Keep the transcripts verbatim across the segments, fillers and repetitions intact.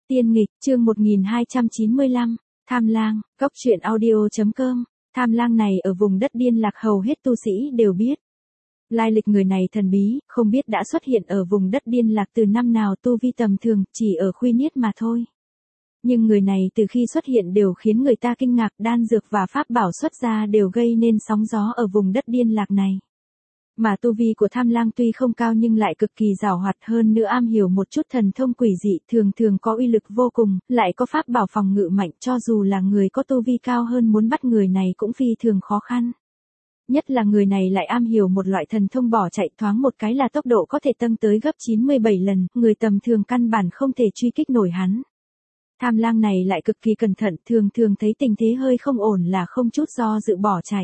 Tiên nghịch, chương một nghìn hai trăm chín mươi lăm, Tham lang, góc truyện audio chấm com. Tham lang này ở vùng đất Điên Lạc hầu hết tu sĩ đều biết. Lai lịch người này thần bí, không biết đã xuất hiện ở vùng đất Điên Lạc từ năm nào, tu vi tầm thường, chỉ ở Khuy Niết mà thôi. Nhưng người này từ khi xuất hiện đều khiến người ta kinh ngạc, đan dược và pháp bảo xuất ra đều gây nên sóng gió ở vùng đất Điên Lạc này. Mà tu vi của Tham lang tuy không cao nhưng lại cực kỳ giàu hoạt, hơn nữa am hiểu một chút thần thông quỷ dị, thường thường có uy lực vô cùng, lại có pháp bảo phòng ngự mạnh, cho dù là người có tu vi cao hơn muốn bắt người này cũng phi thường khó khăn. Nhất là người này lại am hiểu một loại thần thông bỏ chạy, thoáng một cái là tốc độ có thể tăng tới gấp chín mươi bảy lần, người tầm thường căn bản không thể truy kích nổi hắn. Tham lang này lại cực kỳ cẩn thận, thường thường thấy tình thế hơi không ổn là không chút do dự bỏ chạy.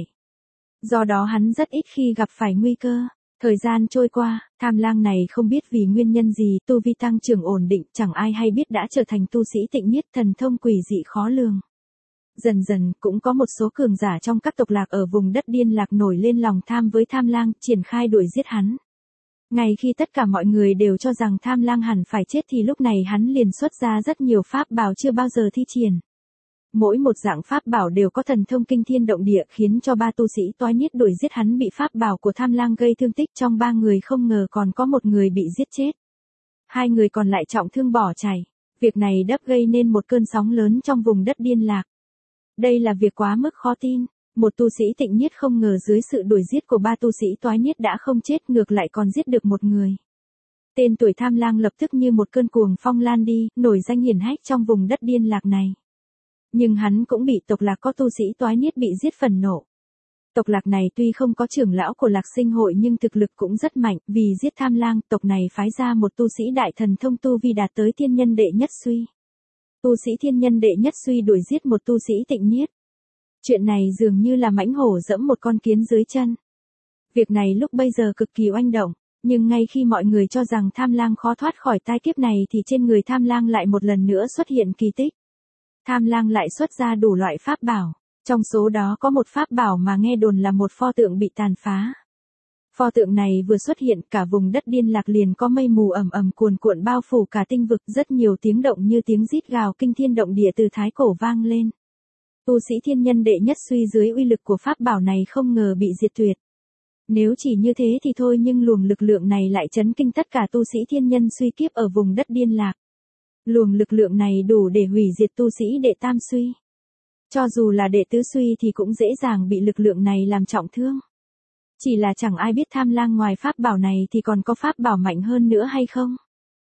Do đó hắn rất ít khi gặp phải nguy cơ. Thời gian trôi qua, Tham lang này không biết vì nguyên nhân gì, tu vi tăng trưởng ổn định, chẳng ai hay biết đã trở thành tu sĩ tịnh niết, thần thông quỷ dị khó lường. Dần dần, cũng có một số cường giả trong các tộc lạc ở vùng đất Điên Lạc nổi lên lòng tham với Tham lang, triển khai đuổi giết hắn. Ngay khi tất cả mọi người đều cho rằng Tham lang hẳn phải chết thì lúc này hắn liền xuất ra rất nhiều pháp bảo chưa bao giờ thi triển. Mỗi một dạng pháp bảo đều có thần thông kinh thiên động địa, khiến cho ba tu sĩ toái niết đuổi giết hắn bị pháp bảo của Tham lang gây thương tích, trong ba người không ngờ còn có một người bị giết chết. Hai người còn lại trọng thương bỏ chạy. Việc này đắp gây nên một cơn sóng lớn trong vùng đất Điên Lạc. Đây là việc quá mức khó tin. Một tu sĩ tịnh niết không ngờ dưới sự đuổi giết của ba tu sĩ toái niết đã không chết, ngược lại còn giết được một người. Tên tuổi Tham lang lập tức như một cơn cuồng phong lan đi, nổi danh hiển hách trong vùng đất Điên Lạc này. Nhưng hắn cũng bị tộc lạc có tu sĩ toái niết bị giết phần nộ. Tộc lạc này tuy không có trưởng lão của Lạc Sinh hội nhưng thực lực cũng rất mạnh, vì giết Tham lang, tộc này phái ra một tu sĩ đại thần thông tu vi đạt tới thiên nhân đệ nhất suy. Tu sĩ thiên nhân đệ nhất suy đuổi giết một tu sĩ tịnh niết. Chuyện này dường như là mãnh hổ dẫm một con kiến dưới chân. Việc này lúc bây giờ cực kỳ oanh động, nhưng ngay khi mọi người cho rằng Tham lang khó thoát khỏi tai kiếp này thì trên người Tham lang lại một lần nữa xuất hiện kỳ tích. Tham lang lại xuất ra đủ loại pháp bảo, trong số đó có một pháp bảo mà nghe đồn là một pho tượng bị tàn phá. Pho tượng này vừa xuất hiện, cả vùng đất Điên Lạc liền có mây mù ầm ầm cuồn cuộn bao phủ cả tinh vực, rất nhiều tiếng động như tiếng rít gào kinh thiên động địa từ thái cổ vang lên. Tu sĩ thiên nhân đệ nhất suy dưới uy lực của pháp bảo này không ngờ bị diệt tuyệt. Nếu chỉ như thế thì thôi, nhưng luồng lực lượng này lại chấn kinh tất cả tu sĩ thiên nhân suy kiếp ở vùng đất Điên Lạc. Luồng lực lượng này đủ để hủy diệt tu sĩ đệ tam suy. Cho dù là đệ tứ suy thì cũng dễ dàng bị lực lượng này làm trọng thương. Chỉ là chẳng ai biết Tham lang ngoài pháp bảo này thì còn có pháp bảo mạnh hơn nữa hay không.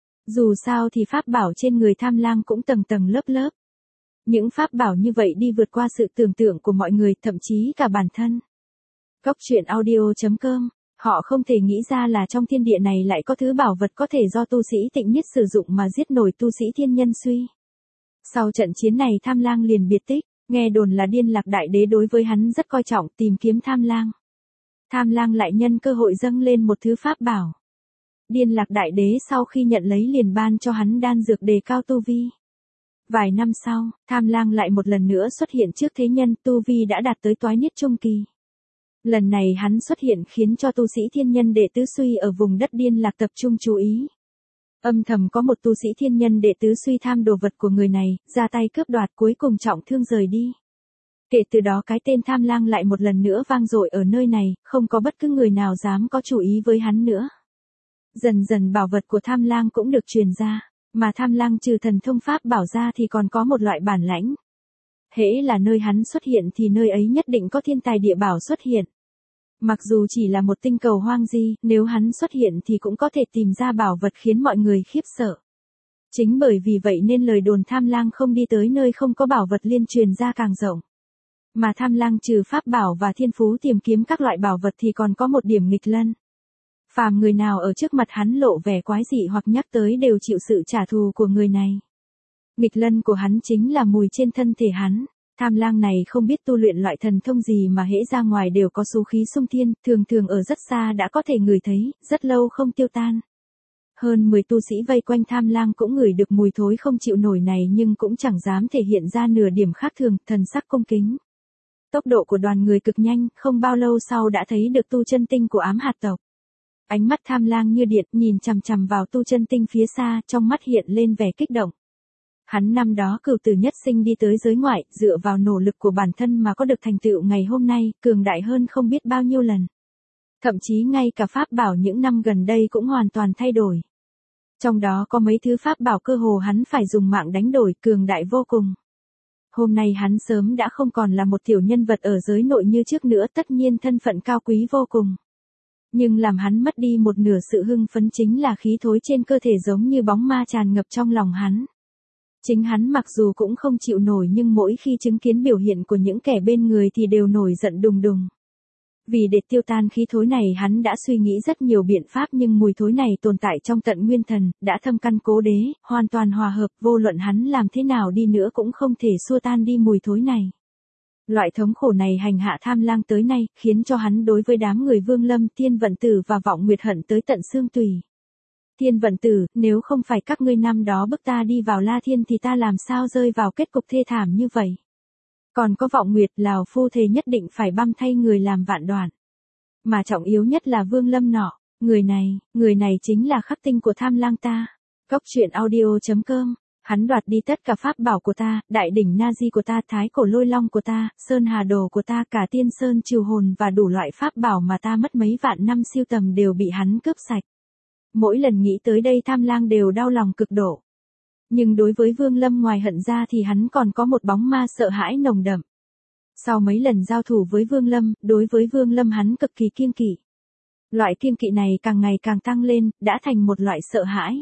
Dù sao thì pháp bảo trên người Tham lang cũng tầng tầng lớp lớp. Những pháp bảo như vậy đi vượt qua sự tưởng tượng của mọi người, thậm chí cả bản thân. Góc truyện audio chấm com. Họ không thể nghĩ ra là trong thiên địa này lại có thứ bảo vật có thể do tu sĩ tịnh niết sử dụng mà giết nổi tu sĩ thiên nhân suy. Sau trận chiến này Tham lang liền biệt tích, nghe đồn là Điên Lạc đại đế đối với hắn rất coi trọng, tìm kiếm Tham lang. Tham lang lại nhân cơ hội dâng lên một thứ pháp bảo. Điên Lạc đại đế sau khi nhận lấy liền ban cho hắn đan dược đề cao tu vi. Vài năm sau, Tham lang lại một lần nữa xuất hiện trước thế nhân, tu vi đã đạt tới toái niết trung kỳ. Lần này hắn xuất hiện khiến cho tu sĩ thiên nhân đệ tứ suy ở vùng đất Điên Lạc tập trung chú ý. Âm thầm có một tu sĩ thiên nhân đệ tứ suy tham đồ vật của người này, ra tay cướp đoạt, cuối cùng trọng thương rời đi. Kể từ đó cái tên Tham lang lại một lần nữa vang dội ở nơi này, không có bất cứ người nào dám có chủ ý với hắn nữa. Dần dần bảo vật của Tham lang cũng được truyền ra, mà Tham lang trừ thần thông pháp bảo ra thì còn có một loại bản lãnh. Hễ là nơi hắn xuất hiện thì nơi ấy nhất định có thiên tài địa bảo xuất hiện. Mặc dù chỉ là một tinh cầu hoang di, nếu hắn xuất hiện thì cũng có thể tìm ra bảo vật khiến mọi người khiếp sợ. Chính bởi vì vậy nên lời đồn Tham lang không đi tới nơi không có bảo vật liên truyền ra càng rộng. Mà Tham lang trừ pháp bảo và thiên phú tìm kiếm các loại bảo vật thì còn có một điểm nghịch lân. Phàm người nào ở trước mặt hắn lộ vẻ quái dị hoặc nhắc tới đều chịu sự trả thù của người này. Nghịch lân của hắn chính là mùi trên thân thể hắn. Tham lang này không biết tu luyện loại thần thông gì mà hễ ra ngoài đều có số khí xung thiên, thường thường ở rất xa đã có thể ngửi thấy, rất lâu không tiêu tan. Hơn mười tu sĩ vây quanh Tham lang cũng ngửi được mùi thối không chịu nổi này nhưng cũng chẳng dám thể hiện ra nửa điểm khác thường, thần sắc cung kính. Tốc độ của đoàn người cực nhanh, không bao lâu sau đã thấy được tu chân tinh của Ám Hạt tộc. Ánh mắt Tham lang như điện, nhìn chằm chằm vào tu chân tinh phía xa, trong mắt hiện lên vẻ kích động. Hắn năm đó cửu tử nhất sinh đi tới giới ngoại, dựa vào nỗ lực của bản thân mà có được thành tựu ngày hôm nay, cường đại hơn không biết bao nhiêu lần. Thậm chí ngay cả pháp bảo những năm gần đây cũng hoàn toàn thay đổi. Trong đó có mấy thứ pháp bảo cơ hồ hắn phải dùng mạng đánh đổi, cường đại vô cùng. Hôm nay hắn sớm đã không còn là một tiểu nhân vật ở giới nội như trước nữa, tất nhiên thân phận cao quý vô cùng. Nhưng làm hắn mất đi một nửa sự hưng phấn chính là khí thối trên cơ thể giống như bóng ma tràn ngập trong lòng hắn. Chính hắn mặc dù cũng không chịu nổi nhưng mỗi khi chứng kiến biểu hiện của những kẻ bên người thì đều nổi giận đùng đùng. Vì để tiêu tan khí thối này hắn đã suy nghĩ rất nhiều biện pháp nhưng mùi thối này tồn tại trong tận nguyên thần, đã thâm căn cố đế, hoàn toàn hòa hợp, vô luận hắn làm thế nào đi nữa cũng không thể xua tan đi mùi thối này. Loại thống khổ này hành hạ Tham Lang tới nay, khiến cho hắn đối với đám người Vương Lâm, Tiên Vận Tử và Vọng Nguyệt hận tới tận xương tủy. Tiên Vận Tử, nếu không phải các ngươi năm đó bức ta đi vào La Thiên thì ta làm sao rơi vào kết cục thê thảm như vậy. Còn có Vọng Nguyệt, Lào phu thề nhất định phải băm thay người làm vạn đoạn. Mà trọng yếu nhất là Vương Lâm nọ, người này, người này chính là khắc tinh của Tham Lang ta. Cốc truyện audio chấm com, hắn đoạt đi tất cả pháp bảo của ta, đại đỉnh Na-di của ta, thái cổ lôi long của ta, sơn hà đồ của ta, cả tiên sơn trừ hồn và đủ loại pháp bảo mà ta mất mấy vạn năm siêu tầm đều bị hắn cướp sạch. Mỗi lần nghĩ tới đây Tham Lang đều đau lòng cực độ. Nhưng đối với Vương Lâm ngoài hận ra thì hắn còn có một bóng ma sợ hãi nồng đậm. Sau mấy lần giao thủ với Vương Lâm, đối với Vương Lâm hắn cực kỳ kiêng kỵ. Loại kiêng kỵ này càng ngày càng tăng lên, đã thành một loại sợ hãi.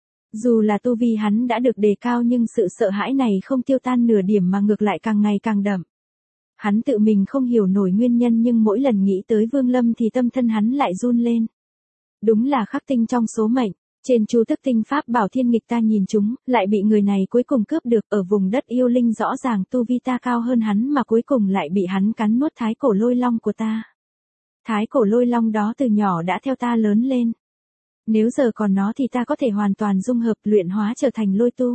Dù là tu vi hắn đã được đề cao nhưng sự sợ hãi này không tiêu tan nửa điểm mà ngược lại càng ngày càng đậm. Hắn tự mình không hiểu nổi nguyên nhân nhưng mỗi lần nghĩ tới Vương Lâm thì tâm thân hắn lại run lên. Đúng là khắc tinh trong số mệnh. Trên Chu Tức Tinh pháp bảo thiên nghịch ta nhìn chúng, lại bị người này cuối cùng cướp được, ở vùng đất yêu linh rõ ràng tu vi ta cao hơn hắn mà cuối cùng lại bị hắn cắn nuốt thái cổ lôi long của ta. Thái cổ lôi long đó từ nhỏ đã theo ta lớn lên. Nếu giờ còn nó thì ta có thể hoàn toàn dung hợp luyện hóa trở thành lôi tu.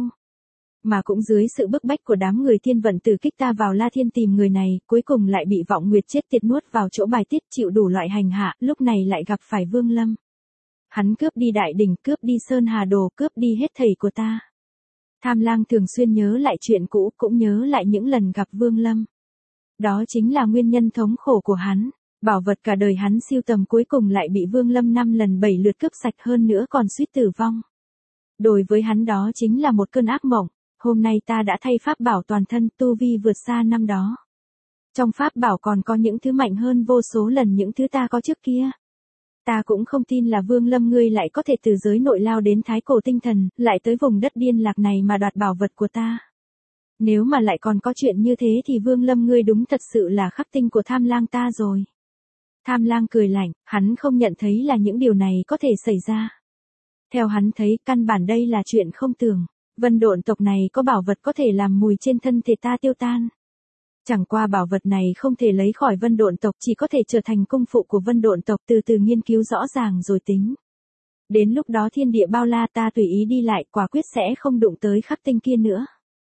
Mà cũng dưới sự bức bách của đám người Tiên Vận Tử kích ta vào La Thiên tìm người này, cuối cùng lại bị Vọng Nguyệt chết tiệt nuốt vào chỗ bài tiết chịu đủ loại hành hạ, lúc này lại gặp phải Vương Lâm. Hắn cướp đi đại đỉnh, cướp đi sơn hà đồ, cướp đi hết thảy của ta. Tham Lang thường xuyên nhớ lại chuyện cũ, cũng nhớ lại những lần gặp Vương Lâm. Đó chính là nguyên nhân thống khổ của hắn. Bảo vật cả đời hắn siêu tầm cuối cùng lại bị Vương Lâm năm lần bảy lượt cướp sạch, hơn nữa còn suýt tử vong. Đối với hắn đó chính là một cơn ác mộng. Hôm nay ta đã thay pháp bảo toàn thân, tu vi vượt xa năm đó. Trong pháp bảo còn có những thứ mạnh hơn vô số lần những thứ ta có trước kia. Ta cũng không tin là Vương Lâm ngươi lại có thể từ giới nội lao đến thái cổ tinh thần, lại tới vùng đất điên lạc này mà đoạt bảo vật của ta. Nếu mà lại còn có chuyện như thế thì Vương Lâm ngươi đúng thật sự là khắc tinh của Tham Lang ta rồi. Tham Lang cười lạnh, hắn không nhận thấy là những điều này có thể xảy ra. Theo hắn thấy, căn bản đây là chuyện không tưởng. Vân Độn tộc này có bảo vật có thể làm mùi trên thân thể ta tiêu tan. Chẳng qua bảo vật này không thể lấy khỏi Vân Độn tộc, chỉ có thể trở thành cung phụ của Vân Độn tộc, từ từ nghiên cứu rõ ràng rồi tính. Đến lúc đó thiên địa bao la ta tùy ý đi lại, quả quyết sẽ không đụng tới khắc tinh kia nữa.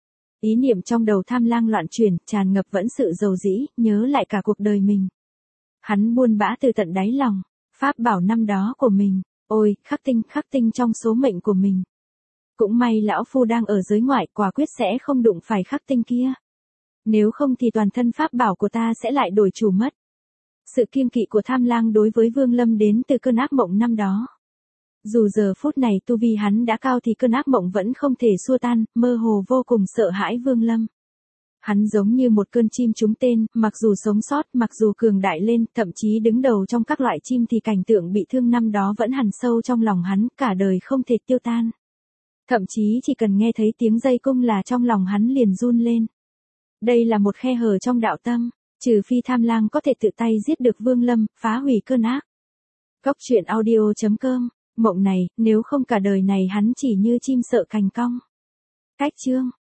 Ý niệm trong đầu Tham Lang loạn chuyển, tràn ngập vẫn sự dầu dĩ, nhớ lại cả cuộc đời mình. Hắn buồn bã từ tận đáy lòng, pháp bảo năm đó của mình, ôi, khắc tinh, khắc tinh trong số mệnh của mình. Cũng may lão phu đang ở giới ngoại, quả quyết sẽ không đụng phải khắc tinh kia. Nếu không thì toàn thân pháp bảo của ta sẽ lại đổi chủ mất. Sự kiêng kỵ của Tham Lang đối với Vương Lâm đến từ cơn ác mộng năm đó. Dù giờ phút này tu vi hắn đã cao thì cơn ác mộng vẫn không thể xua tan, mơ hồ vô cùng sợ hãi Vương Lâm. Hắn giống như một cơn chim trúng tên, mặc dù sống sót, mặc dù cường đại lên, thậm chí đứng đầu trong các loại chim thì cảnh tượng bị thương năm đó vẫn hằn sâu trong lòng hắn, cả đời không thể tiêu tan. Thậm chí chỉ cần nghe thấy tiếng dây cung là trong lòng hắn liền run lên. Đây là một khe hở trong đạo tâm, trừ phi Tham Lang có thể tự tay giết được Vương Lâm, phá hủy cơn ác. Cốc truyện audio chấm com, mộng này, nếu không cả đời này hắn chỉ như chim sợ cành cong. Cách chương